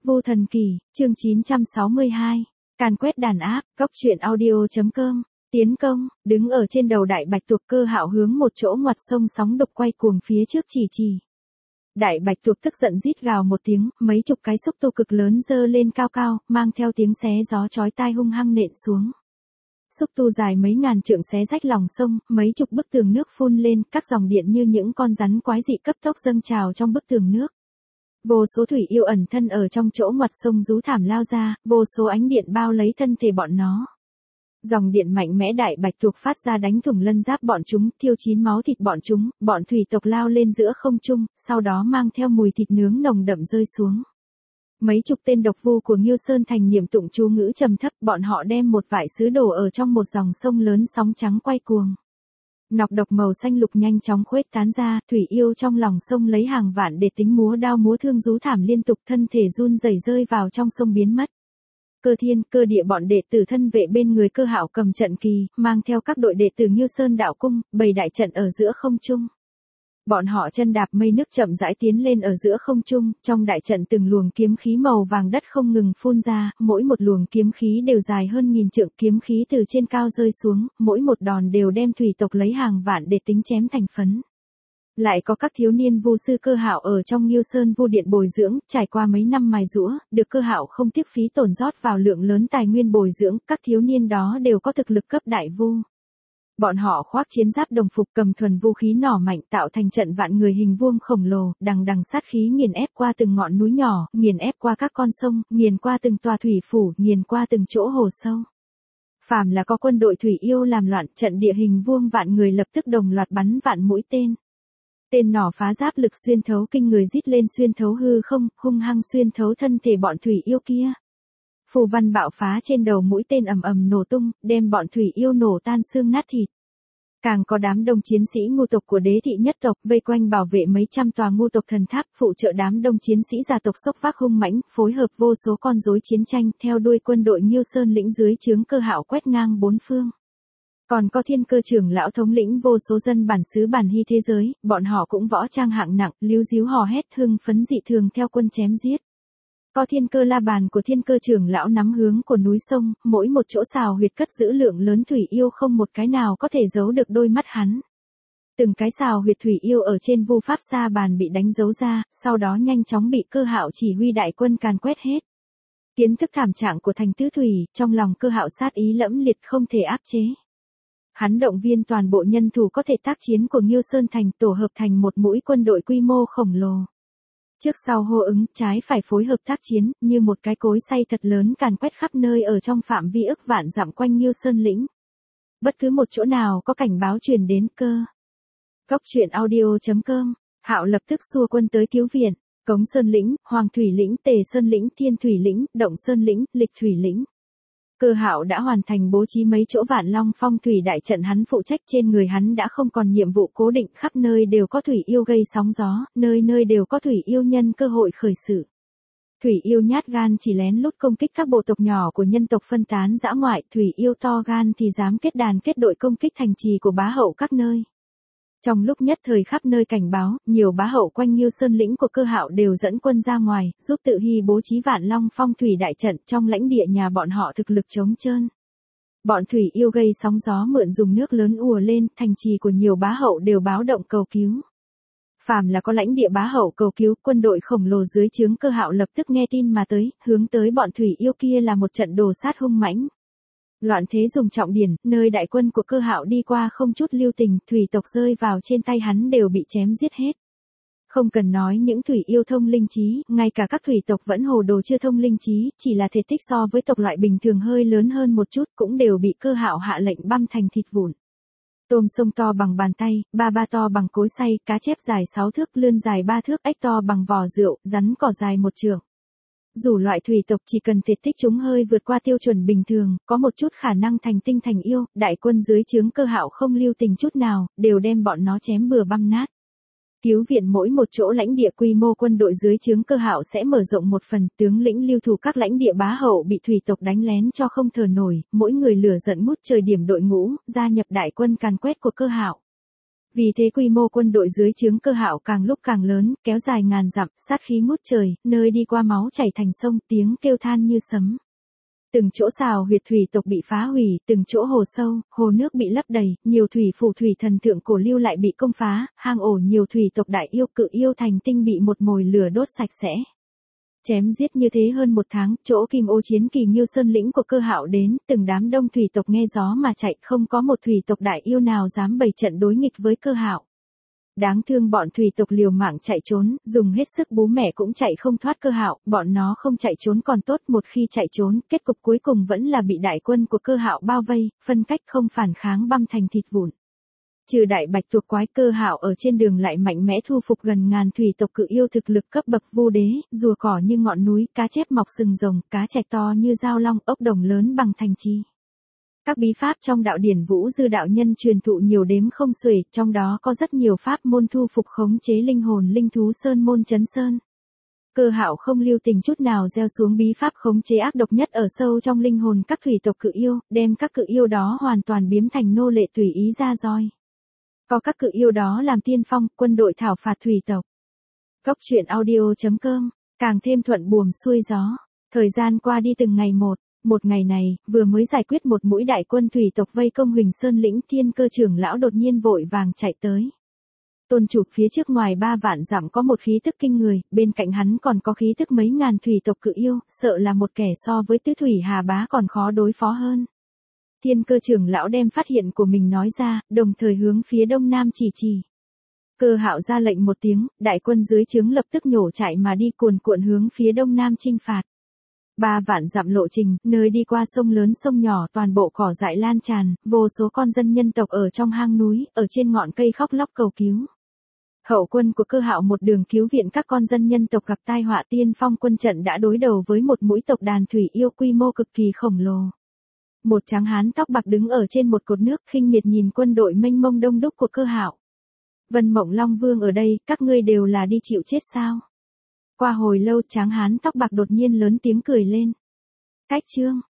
Vô Thần Kỳ, chương 962. Càn quét đàn áp, góc truyện audio.com. Tiến công, đứng ở trên đầu đại bạch tuộc, Cơ Hạo hướng một chỗ ngoặt sông sóng đục quay cuồng phía trước chỉ. Đại bạch tuộc tức giận rít gào một tiếng, mấy chục cái xúc tu cực lớn dơ lên cao cao, mang theo tiếng xé gió chói tai hung hăng nện xuống. Xúc tu dài mấy ngàn trượng xé rách lòng sông, mấy chục bức tường nước phun lên, các dòng điện như những con rắn quái dị cấp tốc dâng trào trong bức tường nước. Vô số thủy yêu ẩn thân ở trong chỗ ngoặt sông rú thảm lao ra, vô số ánh điện bao lấy thân thể bọn nó. Dòng điện mạnh mẽ đại bạch tuộc phát ra đánh thủng lân giáp bọn chúng, thiêu chín máu thịt bọn chúng, bọn thủy tộc lao lên giữa không trung, sau đó mang theo mùi thịt nướng nồng đậm rơi xuống. Mấy chục tên độc vu của Nghiêu Sơn Thành niệm tụng chú ngữ trầm thấp, bọn họ đem một vải sứ đổ ở trong một dòng sông lớn sóng trắng quay cuồng. Nọc độc màu xanh lục nhanh chóng khuếch tán ra, thủy yêu trong lòng sông lấy hàng vạn để tính múa đao múa thương rú thảm liên tục, thân thể run rẩy rơi vào trong sông biến mất. Cơ Thiên, Cơ Địa bọn đệ tử thân vệ bên người Cơ Hạo cầm trận kỳ, mang theo các đội đệ tử Nghiêu Sơn đạo cung, bày đại trận ở giữa không trung. Bọn họ chân đạp mây nước chậm rãi tiến lên ở giữa không trung, trong đại trận từng luồng kiếm khí màu vàng đất không ngừng phun ra, mỗi một luồng kiếm khí đều dài hơn 1000 trượng, kiếm khí từ trên cao rơi xuống, mỗi một đòn đều đem thủy tộc lấy hàng vạn để tính chém thành phấn. Lại có các thiếu niên vu sư Cơ Hạo ở trong Nghiêu Sơn Vu Điện bồi dưỡng, trải qua mấy năm mài giũa, được Cơ Hạo không tiếc phí tổn rót vào lượng lớn tài nguyên bồi dưỡng, các thiếu niên đó đều có thực lực cấp đại vu. Bọn họ khoác chiến giáp đồng phục, cầm thuần vũ khí nỏ mạnh, tạo thành trận vạn người hình vuông khổng lồ, đằng đằng sát khí nghiền ép qua từng ngọn núi nhỏ, nghiền ép qua các con sông, nghiền qua từng tòa thủy phủ, nghiền qua từng chỗ hồ sâu. Phàm là có quân đội thủy yêu làm loạn, trận địa hình vuông vạn người lập tức đồng loạt bắn vạn mũi tên. Tên nỏ phá giáp lực xuyên thấu kinh người rít lên xuyên thấu hư không, hung hăng xuyên thấu thân thể bọn thủy yêu kia. Phù văn bạo phá trên đầu mũi tên ầm ầm nổ tung, đem bọn thủy yêu nổ tan xương nát thịt. Càng có đám đông chiến sĩ ngu tộc của đế thị nhất tộc vây quanh bảo vệ mấy trăm tòa ngu tộc thần tháp, phụ trợ đám đông chiến sĩ gia tộc xốc vác hung mãnh, phối hợp vô số con rối chiến tranh, theo đuôi quân đội Nghiêu Sơn lĩnh dưới trướng Cơ Hạo quét ngang bốn phương. Còn có Thiên Cơ trưởng lão thống lĩnh vô số dân bản xứ bản hy thế giới, bọn họ cũng võ trang hạng nặng, líu díu hò hét hưng phấn dị thường theo quân chém giết. Có Thiên Cơ la bàn của Thiên Cơ trưởng lão nắm hướng của núi sông, mỗi một chỗ xào huyệt cất giữ lượng lớn thủy yêu, không một cái nào có thể giấu được đôi mắt hắn. Từng cái xào huyệt thủy yêu ở trên vu pháp sa bàn bị đánh dấu ra, sau đó nhanh chóng bị Cơ Hạo chỉ huy đại quân càn quét hết. Kiến thức thảm trạng của thành tứ thủy, trong lòng Cơ Hạo sát ý lẫm liệt không thể áp chế. Hắn động viên toàn bộ nhân thủ có thể tác chiến của Nghiêu Sơn Thành, tổ hợp thành một mũi quân đội quy mô khổng lồ. Trước sau hô ứng, trái phải phối hợp tác chiến, như một cái cối xay thật lớn càn quét khắp nơi ở trong phạm vi ức vạn dặm quanh Nghiêu Sơn lĩnh. Bất cứ một chỗ nào có cảnh báo truyền đến Góc truyện audio.com, Hạo lập tức xua quân tới cứu viện. Cống Sơn lĩnh, Hoàng Thủy lĩnh, Tề Sơn lĩnh, Thiên Thủy lĩnh, Động Sơn lĩnh, Lịch Thủy lĩnh. Cơ Hạo đã hoàn thành bố trí mấy chỗ Vạn Long Phong thủy đại trận hắn phụ trách, trên người hắn đã không còn nhiệm vụ cố định, khắp nơi đều có thủy yêu gây sóng gió, nơi nơi đều có thủy yêu nhân cơ hội khởi sự. Thủy yêu nhát gan chỉ lén lút công kích các bộ tộc nhỏ của nhân tộc phân tán dã ngoại, thủy yêu to gan thì dám kết đàn kết đội công kích thành trì của bá hậu các nơi. Trong lúc nhất thời khắp nơi cảnh báo, nhiều bá hậu quanh Nghiêu Sơn lĩnh của Cơ Hạo đều dẫn quân ra ngoài, giúp Tự Hy bố trí Vạn Long Phong thủy đại trận, trong lãnh địa nhà bọn họ thực lực trống trơn. Bọn thủy yêu gây sóng gió mượn dùng nước lớn ùa lên, thành trì của nhiều bá hậu đều báo động cầu cứu. Phàm là có lãnh địa bá hậu cầu cứu, quân đội khổng lồ dưới trướng Cơ Hạo lập tức nghe tin mà tới, hướng tới bọn thủy yêu kia là một trận đồ sát hung mãnh. Loạn thế dùng trọng điển, nơi đại quân của Cơ Hạo đi qua không chút lưu tình, thủy tộc rơi vào trên tay hắn đều bị chém giết hết. Không cần nói những thủy yêu thông linh trí, ngay cả các thủy tộc vẫn hồ đồ chưa thông linh trí, chỉ là thể tích so với tộc loại bình thường hơi lớn hơn một chút, cũng đều bị Cơ Hạo hạ lệnh băm thành thịt vụn. Tôm sông to bằng bàn tay, ba to bằng cối xay, cá chép dài 6 thước, lươn dài 3 thước, ếch to bằng vò rượu, rắn cỏ dài 1 trượng. Dù loại thủy tộc chỉ cần thể tích chúng hơi vượt qua tiêu chuẩn bình thường, có một chút khả năng thành tinh thành yêu, đại quân dưới trướng Cơ Hạo không lưu tình chút nào, đều đem bọn nó chém bừa băm nát. Cứu viện mỗi một chỗ lãnh địa, quy mô quân đội dưới trướng Cơ Hạo sẽ mở rộng một phần, tướng lĩnh lưu thủ các lãnh địa bá hậu bị thủy tộc đánh lén cho không thở nổi, mỗi người lửa giận ngút trời điểm đội ngũ, gia nhập đại quân càn quét của Cơ Hạo. Vì thế quy mô quân đội dưới trướng Cơ Hạo càng lúc càng lớn, kéo dài ngàn dặm, sát khí ngút trời, nơi đi qua máu chảy thành sông, tiếng kêu than như sấm. Từng chỗ xào huyệt thủy tộc bị phá hủy, từng chỗ hồ sâu, hồ nước bị lấp đầy, nhiều thủy phủ thủy thần thượng cổ lưu lại bị công phá, hang ổ nhiều thủy tộc đại yêu cự yêu thành tinh bị một mồi lửa đốt sạch sẽ. Chém giết như thế hơn một tháng, chỗ Kim Ô chiến kỳ Nghiêu Sơn lĩnh của Cơ Hạo đến, từng đám đông thủy tộc nghe gió mà chạy, không có một thủy tộc đại yêu nào dám bày trận đối nghịch với Cơ Hạo. Đáng thương bọn thủy tộc liều mạng chạy trốn, dùng hết sức bú mẹ cũng chạy không thoát Cơ Hạo, bọn nó không chạy trốn còn tốt, một khi chạy trốn, kết cục cuối cùng vẫn là bị đại quân của Cơ Hạo bao vây, phân cách không phản kháng băm thành thịt vụn. Trừ đại bạch tuộc quái, Cơ Hạo ở trên đường lại mạnh mẽ thu phục gần ngàn thủy tộc cự yêu thực lực cấp bậc vu đế, rùa cỏ như ngọn núi, cá chép mọc sừng rồng, cá trạch to như dao long, ốc đồng lớn bằng thành trì. Các bí pháp trong đạo điển Vũ Dư đạo nhân truyền thụ nhiều đếm không xuể, trong đó có rất nhiều pháp môn thu phục khống chế linh hồn linh thú sơn môn chấn sơn. Cơ Hạo không lưu tình chút nào gieo xuống bí pháp khống chế ác độc nhất ở sâu trong linh hồn các thủy tộc cự yêu, đem các cự yêu đó hoàn toàn biếm thành nô lệ tùy ý ra roi. Có các cự yêu đó làm tiên phong, quân đội thảo phạt thủy tộc. Góc truyện audio.com, càng thêm thuận buồm xuôi gió. Thời gian qua đi từng ngày một. Một ngày này, vừa mới giải quyết một mũi đại quân thủy tộc vây công Huỳnh Sơn lĩnh, Thiên Cơ trưởng lão đột nhiên vội vàng chạy tới. Tôn chủ, phía trước ngoài 3 vạn dặm có một khí tức kinh người, bên cạnh hắn còn có khí tức mấy ngàn thủy tộc cự yêu, sợ là một kẻ so với Tứ Thủy Hà Bá còn khó đối phó hơn. Thiên Cơ trưởng lão đem phát hiện của mình nói ra, đồng thời hướng phía đông nam chỉ. Cơ Hạo ra lệnh một tiếng, đại quân dưới trướng lập tức nhổ chạy mà đi cuồn cuộn hướng phía đông nam chinh phạt. 3 vạn dặm lộ trình, nơi đi qua sông lớn sông nhỏ toàn bộ cỏ dại lan tràn, vô số con dân nhân tộc ở trong hang núi, ở trên ngọn cây khóc lóc cầu cứu. Hậu quân của Cơ Hạo một đường cứu viện các con dân nhân tộc gặp tai họa, tiên phong quân trận đã đối đầu với một mũi tộc đàn thủy yêu quy mô cực kỳ khổng lồ. Một tráng hán tóc bạc đứng ở trên một cột nước khinh miệt nhìn quân đội mênh mông đông đúc của Cơ Hạo. Vân Mộng Long Vương ở đây, các ngươi đều là đi chịu chết sao? Qua hồi lâu tráng hán tóc bạc đột nhiên lớn tiếng cười lên. Cách chương.